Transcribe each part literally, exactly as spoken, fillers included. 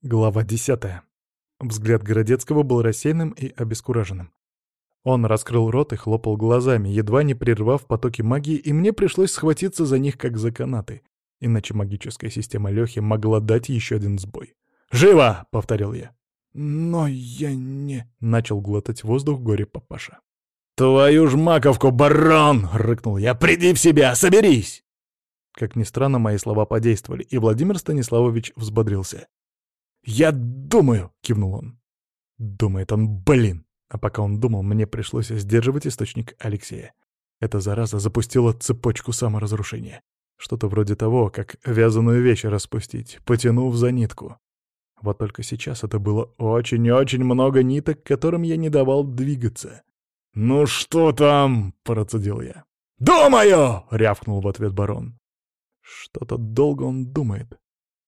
Глава десятая. Взгляд Городецкого был рассеянным и обескураженным. Он раскрыл рот и хлопал глазами, едва не прервав потоки магии, и мне пришлось схватиться за них, как за канаты, иначе магическая система Лёхи могла дать еще один сбой. «Живо!» — повторил я. «Но я не...» — начал глотать воздух горе-папаша. «Твою ж маковку, барон!» — рыкнул я. «Приди в себя, соберись!» Как ни странно, мои слова подействовали, и Владимир Станиславович взбодрился. «Я думаю!» — кивнул он. Думает он, блин! А пока он думал, мне пришлось сдерживать источник Алексея. Эта зараза запустила цепочку саморазрушения. Что-то вроде того, как вязаную вещь распустить, потянув за нитку. Вот только сейчас это было очень-очень много ниток, которым я не давал двигаться. «Ну что там?» — процедил я. «Думаю!» — рявкнул в ответ барон. Что-то долго он думает.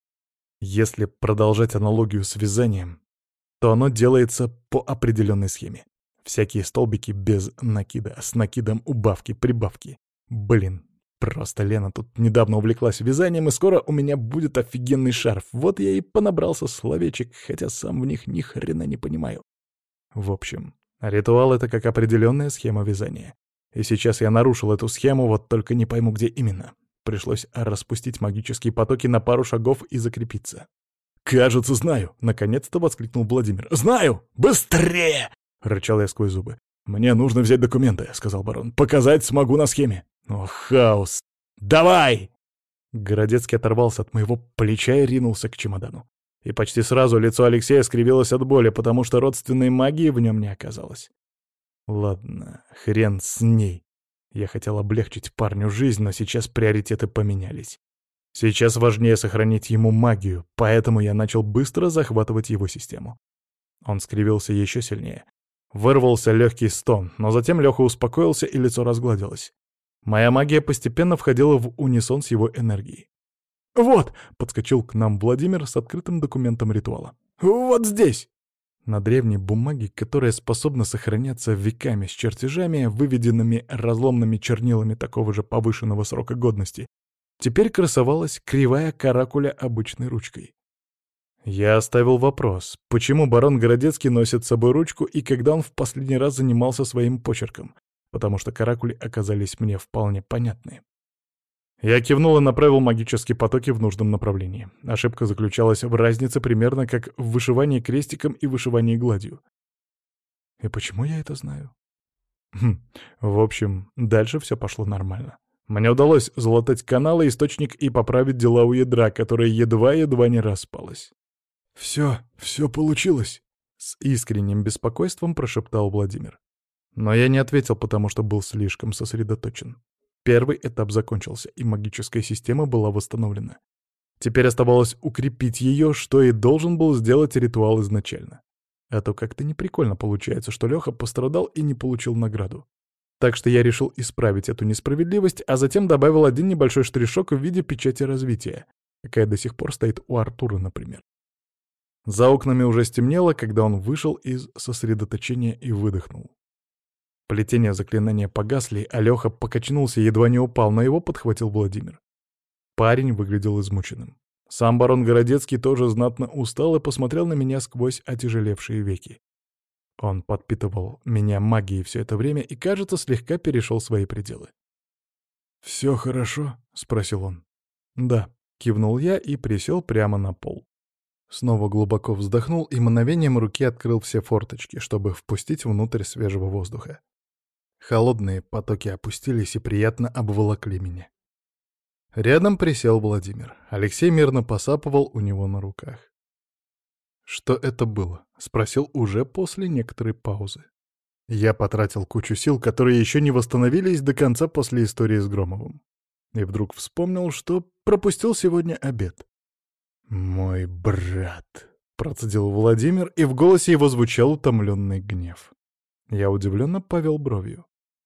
Если продолжать аналогию с вязанием, то оно делается по определенной схеме. Всякие столбики без накида, с накидом убавки, прибавки. Блин, просто Лена тут недавно увлеклась вязанием, и скоро у меня будет офигенный шарф. Вот я и понабрался словечек, хотя сам в них ни хрена не понимаю. В общем, ритуал — это как определенная схема вязания. И сейчас я нарушил эту схему, вот только не пойму, где именно. Пришлось распустить магические потоки на пару шагов и закрепиться. «Кажется, знаю!» — наконец-то воскликнул Владимир. «Знаю! Быстрее!» — рычал я сквозь зубы. «Мне нужно взять документы», — сказал барон. «Показать смогу на схеме». «О, хаос! Давай!» Городецкий оторвался от моего плеча и ринулся к чемодану. И почти сразу лицо Алексея скривилось от боли, потому что родственной магии в нем не оказалось. Ладно, хрен с ней. Я хотел облегчить парню жизнь, но сейчас приоритеты поменялись. Сейчас важнее сохранить ему магию, поэтому я начал быстро захватывать его систему. Он скривился еще сильнее. Вырвался легкий стон, но затем Леха успокоился, и лицо разгладилось. Моя магия постепенно входила в унисон с его энергией. «Вот!» — подскочил к нам Владимир с открытым документом ритуала. «Вот здесь!» На древней бумаге, которая способна сохраняться веками с чертежами, выведенными разломными чернилами такого же повышенного срока годности, теперь красовалась кривая каракуля обычной ручкой. Я оставил вопрос, почему барон Городецкий носит с собой ручку и когда он в последний раз занимался своим почерком, потому что каракули оказались мне вполне понятны. Я кивнул и направил магические потоки в нужном направлении. Ошибка заключалась в разнице примерно как в вышивании крестиком и вышивании гладью. И почему я это знаю? Хм, в общем, дальше все пошло нормально. Мне удалось залатать каналы, источник и поправить дела у ядра, которое едва-едва не распалось. «Все, все получилось!» — с искренним беспокойством прошептал Владимир. Но я не ответил, потому что был слишком сосредоточен. Первый этап закончился, и магическая система была восстановлена. Теперь оставалось укрепить ее, что и должен был сделать ритуал изначально. А то как-то неприкольно получается, что Леха пострадал и не получил награду. Так что я решил исправить эту несправедливость, а затем добавил один небольшой штришок в виде печати развития, какая до сих пор стоит у Артура, например. За окнами уже стемнело, когда он вышел из сосредоточения и выдохнул. Плетения заклинания погасли, а Леха покачнулся и едва не упал, но его подхватил Владимир. Парень выглядел измученным. Сам барон Городецкий тоже знатно устал и посмотрел на меня сквозь отяжелевшие веки. Он подпитывал меня магией все это время и, кажется, слегка перешел свои пределы. «Все хорошо?» — спросил он. «Да», — кивнул я и присел прямо на пол. Снова глубоко вздохнул и мгновением руки открыл все форточки, чтобы впустить внутрь свежего воздуха. Холодные потоки опустились и приятно обволокли меня. Рядом присел Владимир. Алексей мирно посапывал у него на руках. «Что это было?» — спросил уже после некоторой паузы. Я потратил кучу сил, которые еще не восстановились до конца после истории с Громовым. И вдруг вспомнил, что пропустил сегодня обед. «Мой брат», — процедил Владимир, и в голосе его звучал утомленный гнев. Я удивленно повел бровью.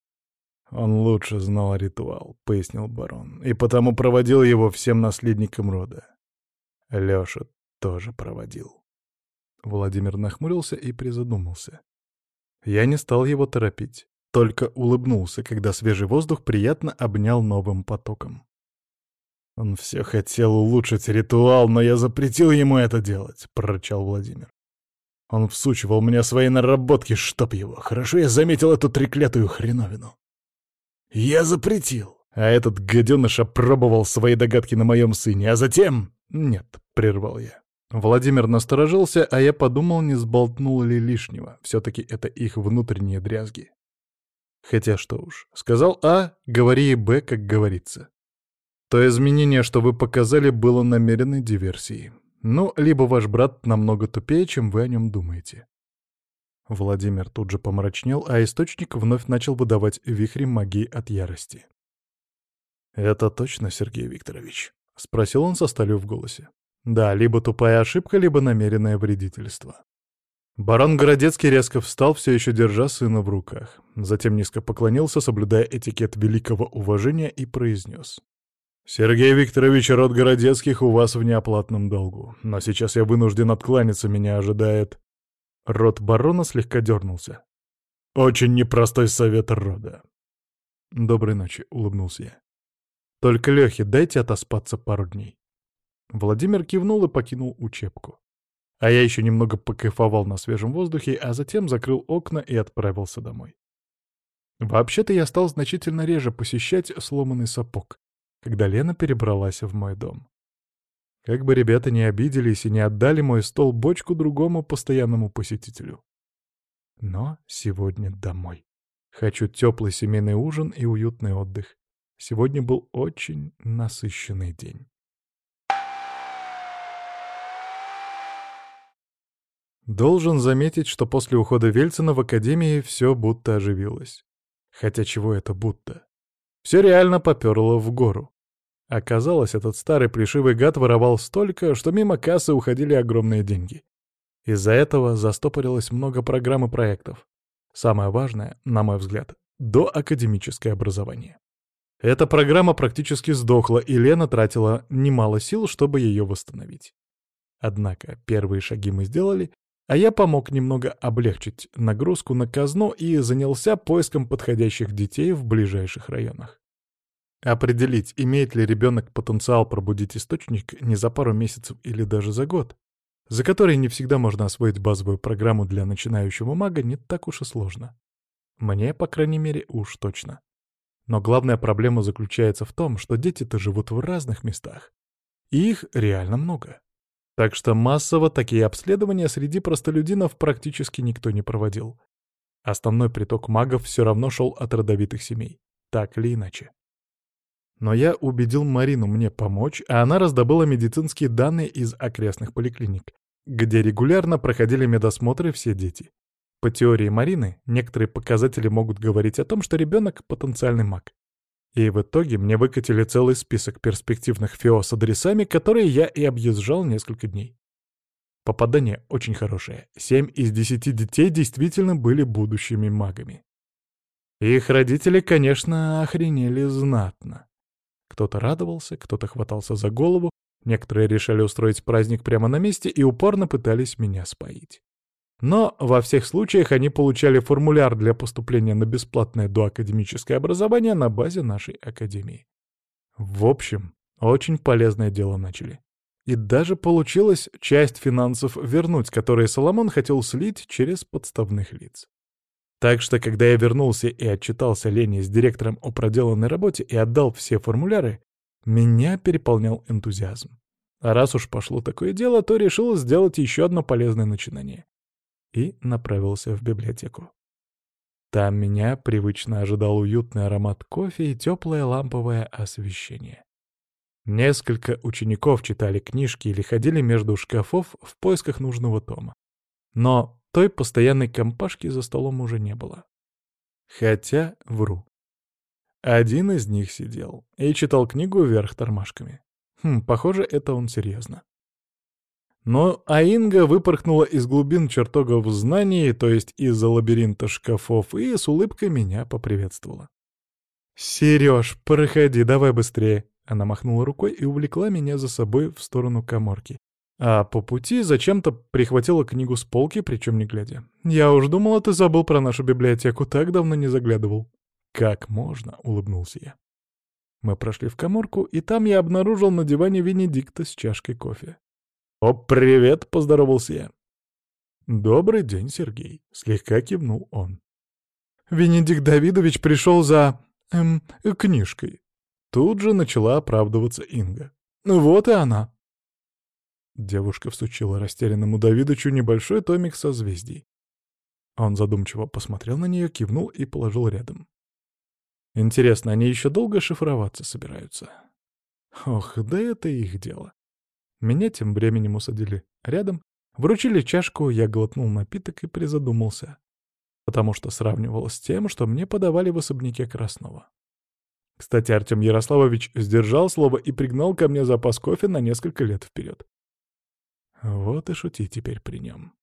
«Он лучше знал ритуал», — пояснил барон, «и потому проводил его всем наследникам рода. Лёша тоже проводил». Владимир нахмурился и призадумался. Я не стал его торопить, только улыбнулся, когда свежий воздух приятно обнял новым потоком. «Он все хотел улучшить ритуал, но я запретил ему это делать», — прорычал Владимир. «Он всучивал мне свои наработки, чтоб его. Хорошо я заметил эту треклятую хреновину. Я запретил. А этот гаденыш опробовал свои догадки на моем сыне, а затем...» «Нет», — прервал я. Владимир насторожился, а я подумал, не сболтнул ли лишнего. Все-таки это их внутренние дрязги. Хотя что уж, сказал А, говори и Б, как говорится. То изменение, что вы показали, было намеренной диверсией. Ну, либо ваш брат намного тупее, чем вы о нем думаете. Владимир тут же помрачнел, а источник вновь начал выдавать вихри магии от ярости. «Это точно, Сергей Викторович?» — спросил он со сталью в голосе. «Да, либо тупая ошибка, либо намеренное вредительство». Барон Городецкий резко встал, все еще держа сына в руках. Затем низко поклонился, соблюдая этикет великого уважения, и произнес. «Сергей Викторович, род Городецких у вас в неоплатном долгу. Но сейчас я вынужден откланяться, меня ожидает...» Рот барона слегка дернулся. «Очень непростой совет рода». «Доброй ночи», — улыбнулся я. «Только Лехе дайте отоспаться пару дней». Владимир кивнул и покинул учебку. А я еще немного покайфовал на свежем воздухе, а затем закрыл окна и отправился домой. Вообще-то я стал значительно реже посещать сломанный сапог, когда Лена перебралась в мой дом. Как бы ребята не обиделись и не отдали мой стол бочку другому постоянному посетителю. Но сегодня домой. Хочу теплый семейный ужин и уютный отдых. Сегодня был очень насыщенный день. Должен заметить, что после ухода Вельцина в академии все будто оживилось. Хотя чего это будто? Все реально поперло в гору. Оказалось, этот старый плешивый гад воровал столько, что мимо кассы уходили огромные деньги. Из-за этого застопорилось много программ и проектов. Самое важное, на мой взгляд, доакадемическое образование. Эта программа практически сдохла, и Лена тратила немало сил, чтобы ее восстановить. Однако первые шаги мы сделали, а я помог немного облегчить нагрузку на казну и занялся поиском подходящих детей в ближайших районах. Определить, имеет ли ребенок потенциал пробудить источник не за пару месяцев или даже за год, за который не всегда можно освоить базовую программу для начинающего мага, не так уж и сложно. Мне, по крайней мере, уж точно. Но главная проблема заключается в том, что дети-то живут в разных местах. И их реально много. Так что массово такие обследования среди простолюдинов практически никто не проводил. Основной приток магов все равно шел от родовитых семей. Так или иначе. Но я убедил Марину мне помочь, а она раздобыла медицинские данные из окрестных поликлиник, где регулярно проходили медосмотры все дети. По теории Марины, некоторые показатели могут говорить о том, что ребенок — потенциальный маг. И в итоге мне выкатили целый список перспективных ФИО с адресами, которые я и объезжал несколько дней. Попадание очень хорошее. Семь из десяти детей действительно были будущими магами. Их родители, конечно, охренели знатно. Кто-то радовался, кто-то хватался за голову, некоторые решили устроить праздник прямо на месте и упорно пытались меня споить. Но во всех случаях они получали формуляр для поступления на бесплатное доакадемическое образование на базе нашей академии. В общем, очень полезное дело начали. И даже получилось часть финансов вернуть, которые Соломон хотел слить через подставных лиц. Так что, когда я вернулся и отчитался Лене с директором о проделанной работе и отдал все формуляры, меня переполнял энтузиазм. А раз уж пошло такое дело, то решил сделать еще одно полезное начинание. И направился в библиотеку. Там меня привычно ожидал уютный аромат кофе и теплое ламповое освещение. Несколько учеников читали книжки или ходили между шкафов в поисках нужного тома. Но той постоянной компашки за столом уже не было. Хотя вру. Один из них сидел и читал книгу вверх тормашками. Хм, похоже, это он серьезно. Но Аинга выпорхнула из глубин чертогов знаний, то есть из-за лабиринта шкафов, и с улыбкой меня поприветствовала. «Серёж, проходи, давай быстрее!» Она махнула рукой и увлекла меня за собой в сторону каморки. А по пути зачем-то прихватила книгу с полки, причем не глядя. «Я уж думала, ты забыл про нашу библиотеку, так давно не заглядывал». «Как можно?» — улыбнулся я. Мы прошли в каморку, и там я обнаружил на диване Венедикта с чашкой кофе. «О, привет!» — поздоровался я. «Добрый день, Сергей», — слегка кивнул он. «Венедикт Давидович пришел за... эм... книжкой». Тут же начала оправдываться Инга. «Вот и она». Девушка всучила растерянному Давидычу небольшой томик созвездий. Он задумчиво посмотрел на нее, кивнул и положил рядом. Интересно, они еще долго шифроваться собираются? Ох, да это их дело. Меня тем временем усадили рядом, вручили чашку, я глотнул напиток и призадумался, потому что сравнивал с тем, что мне подавали в особняке Краснова. Кстати, Артем Ярославович сдержал слово и пригнал ко мне запас кофе на несколько лет вперед. Вот и шути теперь при нем.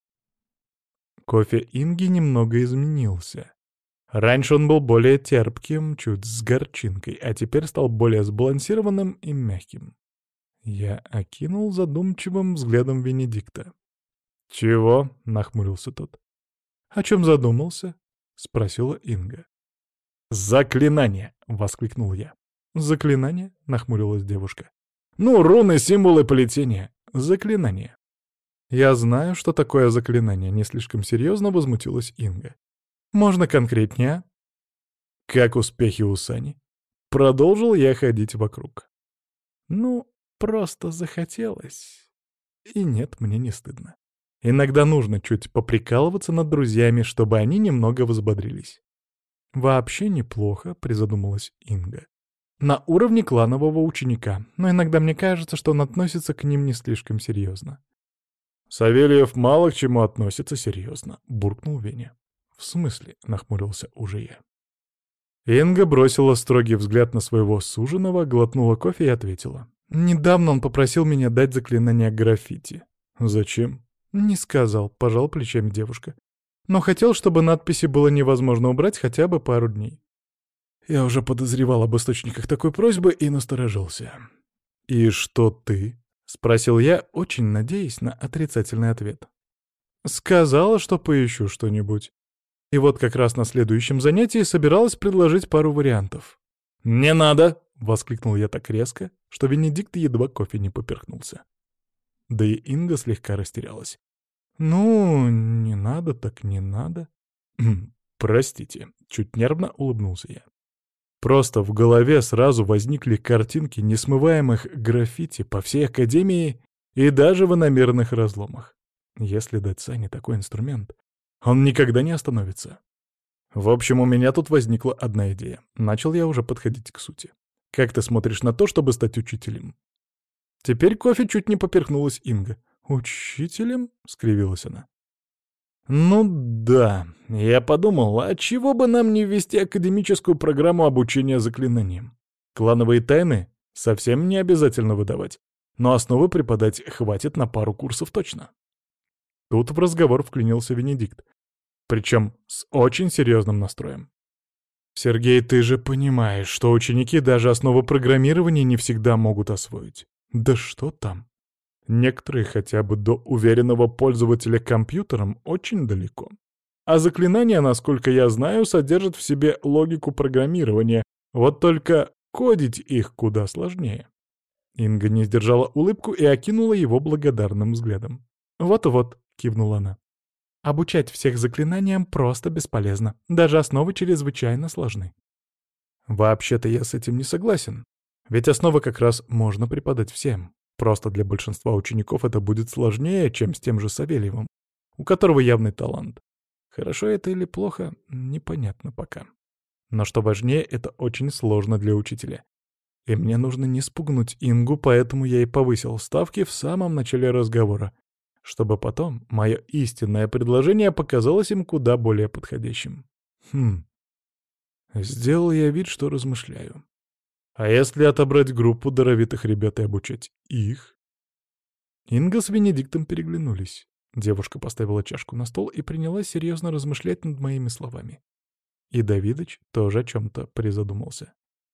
Кофе Инги немного изменился. Раньше он был более терпким, чуть с горчинкой, а теперь стал более сбалансированным и мягким. Я окинул задумчивым взглядом Венедикта. «Чего?» — нахмурился тот. «О чем задумался?» — спросила Инга. «Заклинание!» — воскликнул я. «Заклинание?» — нахмурилась девушка. «Ну, руны, символы плетения. Заклинание». «Я знаю, что такое заклинание», — не слишком серьезно возмутилась Инга. «Можно конкретнее?» «Как успехи у Сани?» Продолжил я ходить вокруг. «Ну, просто захотелось. И нет, мне не стыдно. Иногда нужно чуть поприкалываться над друзьями, чтобы они немного взбодрились». «Вообще неплохо», — призадумалась Инга. «На уровне кланового ученика, но иногда мне кажется, что он относится к ним не слишком серьезно». «Савельев мало к чему относится серьезно», — буркнул Веня. «В смысле?» — нахмурился уже я. Инга бросила строгий взгляд на своего суженого, глотнула кофе и ответила. «Недавно он попросил меня дать заклинание граффити». «Зачем?» «Не сказал», — пожал плечами девушка. «Но хотел, чтобы надписи было невозможно убрать хотя бы пару дней». Я уже подозревал об источниках такой просьбы и насторожился. «И что ты?» — спросил я, очень надеясь на отрицательный ответ. «Сказала, что поищу что-нибудь. И вот как раз на следующем занятии собиралась предложить пару вариантов». «Не надо!» — воскликнул я так резко, что Венедикт едва кофе не поперхнулся. Да и Инга слегка растерялась. «Ну, не надо, так не надо». «Простите», — чуть нервно улыбнулся я. Просто в голове сразу возникли картинки несмываемых граффити по всей Академии и даже в иномерных разломах. Если дать Сане такой инструмент, он никогда не остановится. В общем, у меня тут возникла одна идея. Начал я уже подходить к сути. Как ты смотришь на то, чтобы стать учителем? Теперь кофе чуть не поперхнулась Инга. «Учителем?» — скривилась она. «Ну да, я подумал, а чего бы нам не ввести академическую программу обучения заклинаниям? Клановые тайны совсем не обязательно выдавать, но основы преподать хватит на пару курсов точно». Тут в разговор вклинился Венедикт, причем с очень серьезным настроем. «Сергей, ты же понимаешь, что ученики даже основы программирования не всегда могут освоить. Да что там? Некоторые хотя бы до уверенного пользователя компьютером очень далеко. А заклинания, насколько я знаю, содержат в себе логику программирования, вот только кодить их куда сложнее». Инга не сдержала улыбку и окинула его благодарным взглядом. «Вот-вот», — кивнула она. «Обучать всех заклинаниям просто бесполезно. Даже основы чрезвычайно сложны». Вообще-то я с этим не согласен. Ведь основы как раз можно преподать всем. Просто для большинства учеников это будет сложнее, чем с тем же Савельевым, у которого явный талант. Хорошо это или плохо, непонятно пока. Но что важнее, это очень сложно для учителя. И мне нужно не спугнуть Ингу, поэтому я и повысил ставки в самом начале разговора, чтобы потом мое истинное предложение показалось им куда более подходящим. Хм. Сделал я вид, что размышляю. А если отобрать группу даровитых ребят и обучать их? Инга с Венедиктом переглянулись. Девушка поставила чашку на стол и принялась серьезно размышлять над моими словами. И Давидыч тоже о чем-то призадумался.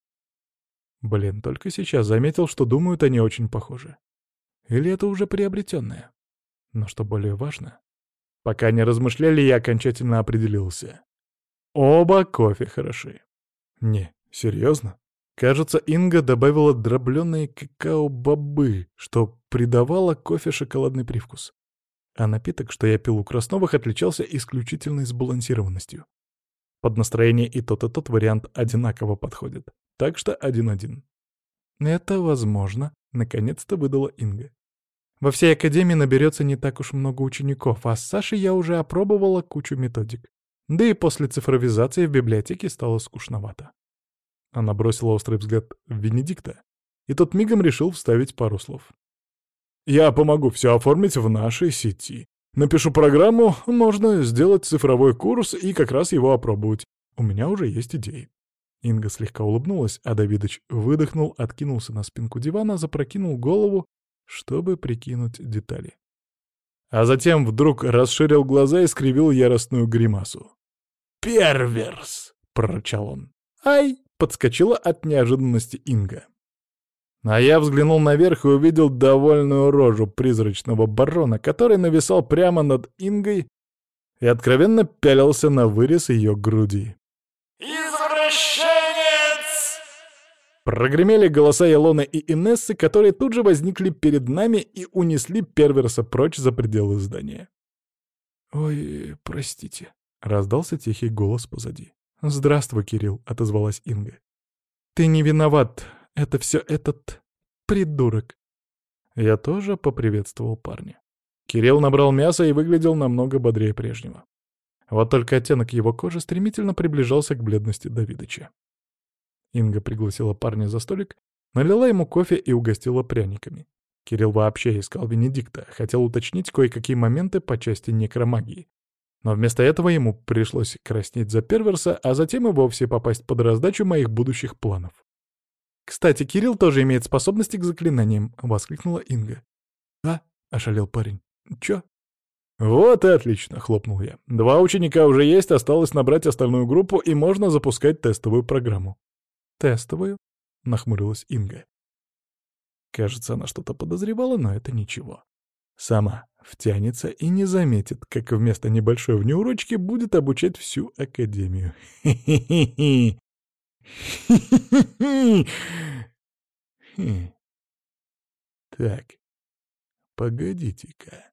Блин, только сейчас заметил, что думают они очень похожи. Или это уже приобретенное? Но что более важно, пока они размышляли, я окончательно определился. Оба кофе хороши. Не, серьезно? Кажется, Инга добавила дробленые какао-бобы, что придавало кофе шоколадный привкус. А напиток, что я пил у Красновых, отличался исключительной сбалансированностью. Под настроение и тот, и тот вариант одинаково подходит. Так что один-один. «Это возможно», — наконец-то выдала Инга. «Во всей академии наберется не так уж много учеников, а с Сашей я уже опробовала кучу методик. Да и после цифровизации в библиотеке стало скучновато». Она бросила острый взгляд в Венедикта, и тот мигом решил вставить пару слов. «Я помогу все оформить в нашей сети. Напишу программу, можно сделать цифровой курс и как раз его опробовать. У меня уже есть идеи». Инга слегка улыбнулась, а Давидыч выдохнул, откинулся на спинку дивана, запрокинул голову, чтобы прикинуть детали. А затем вдруг расширил глаза и скривил яростную гримасу. «Перверс!» — прорычал он. «Ай!» — подскочила от неожиданности Инга. А я взглянул наверх и увидел довольную рожу призрачного барона, который нависал прямо над Ингой и откровенно пялился на вырез ее груди. «Извращенец!» Прогремели голоса Илоны и Инессы, которые тут же возникли перед нами и унесли Перверса прочь за пределы здания. «Ой, простите», — раздался тихий голос позади. «Здравствуй, Кирилл», — отозвалась Инга. «Ты не виноват. Это все этот придурок». Я тоже поприветствовал парня. Кирилл набрал мясо и выглядел намного бодрее прежнего. Вот только оттенок его кожи стремительно приближался к бледности Давидыча. Инга пригласила парня за столик, налила ему кофе и угостила пряниками. Кирилл вообще искал Венедикта, хотел уточнить кое-какие моменты по части некромагии. Но вместо этого ему пришлось краснеть за Перверса, а затем и вовсе попасть под раздачу моих будущих планов. «Кстати, Кирилл тоже имеет способности к заклинаниям», — воскликнула Инга. «А?» — ошалел парень. «Чё?» «Вот и отлично», — хлопнул я. «Два ученика уже есть, осталось набрать остальную группу, и можно запускать тестовую программу». «Тестовую?» — нахмурилась Инга. Кажется, она что-то подозревала, но это ничего. Сама втянется и не заметит, как вместо небольшой внеурочки будет обучать всю академию. Хе-хе-хе-хе. Хе-хе-хе. Так, погодите-ка.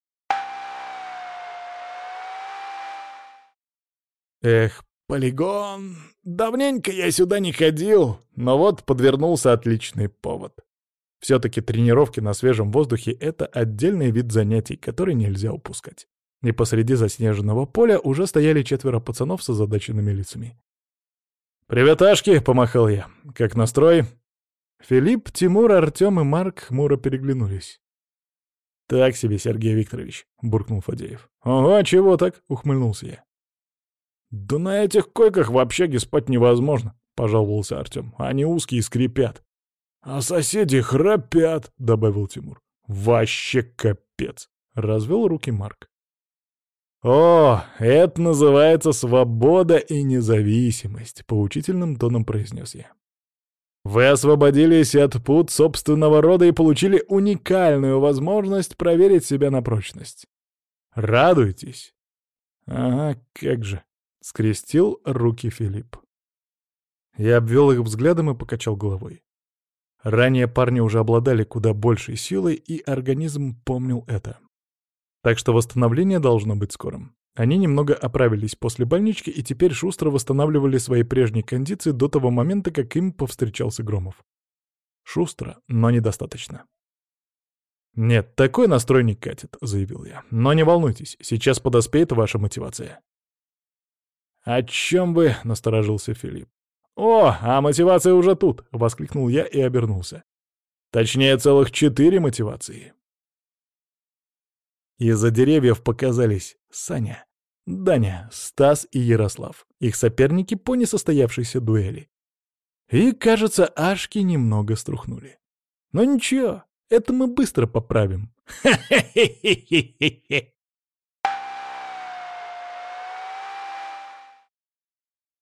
Эх, полигон! Давненько я сюда не ходил, но вот подвернулся отличный повод. Все-таки тренировки на свежем воздухе — это отдельный вид занятий, который нельзя упускать. И посреди заснеженного поля уже стояли четверо пацанов с озадаченными лицами. «Приветашки!» — помахал я. «Как настрой?» Филипп, Тимур, Артем и Марк хмуро переглянулись. «Так себе, Сергей Викторович», — буркнул Фадеев. «Ого, чего так?» — ухмыльнулся я. «Да на этих койках в общаге спать невозможно», — пожаловался Артем. «Они узкие и скрипят». «А соседи храпят», — добавил Тимур. «Вообще капец», — развел руки Марк. «О, это называется свобода и независимость», — поучительным тоном произнес я. «Вы освободились от пут собственного рода и получили уникальную возможность проверить себя на прочность. Радуйтесь». «Ага, как же», — скрестил руки Филипп. Я обвел их взглядом и покачал головой. Ранее парни уже обладали куда большей силой, и организм помнил это. Так что восстановление должно быть скорым. Они немного оправились после больнички и теперь шустро восстанавливали свои прежние кондиции до того момента, как им повстречался Громов. Шустро, но недостаточно. «Нет, такой настрой не катит», — заявил я. «Но не волнуйтесь, сейчас подоспеет ваша мотивация». «О чем вы?» — насторожился Филипп. «О, а мотивация уже тут!» — воскликнул я и обернулся. Точнее, целых четыре мотивации. Из-за деревьев показались Саня, Даня, Стас и Ярослав, их соперники по несостоявшейся дуэли. И, кажется, ашки немного струхнули. Но ничего, это мы быстро поправим. Ха-ха-ха-ха-ха-ха!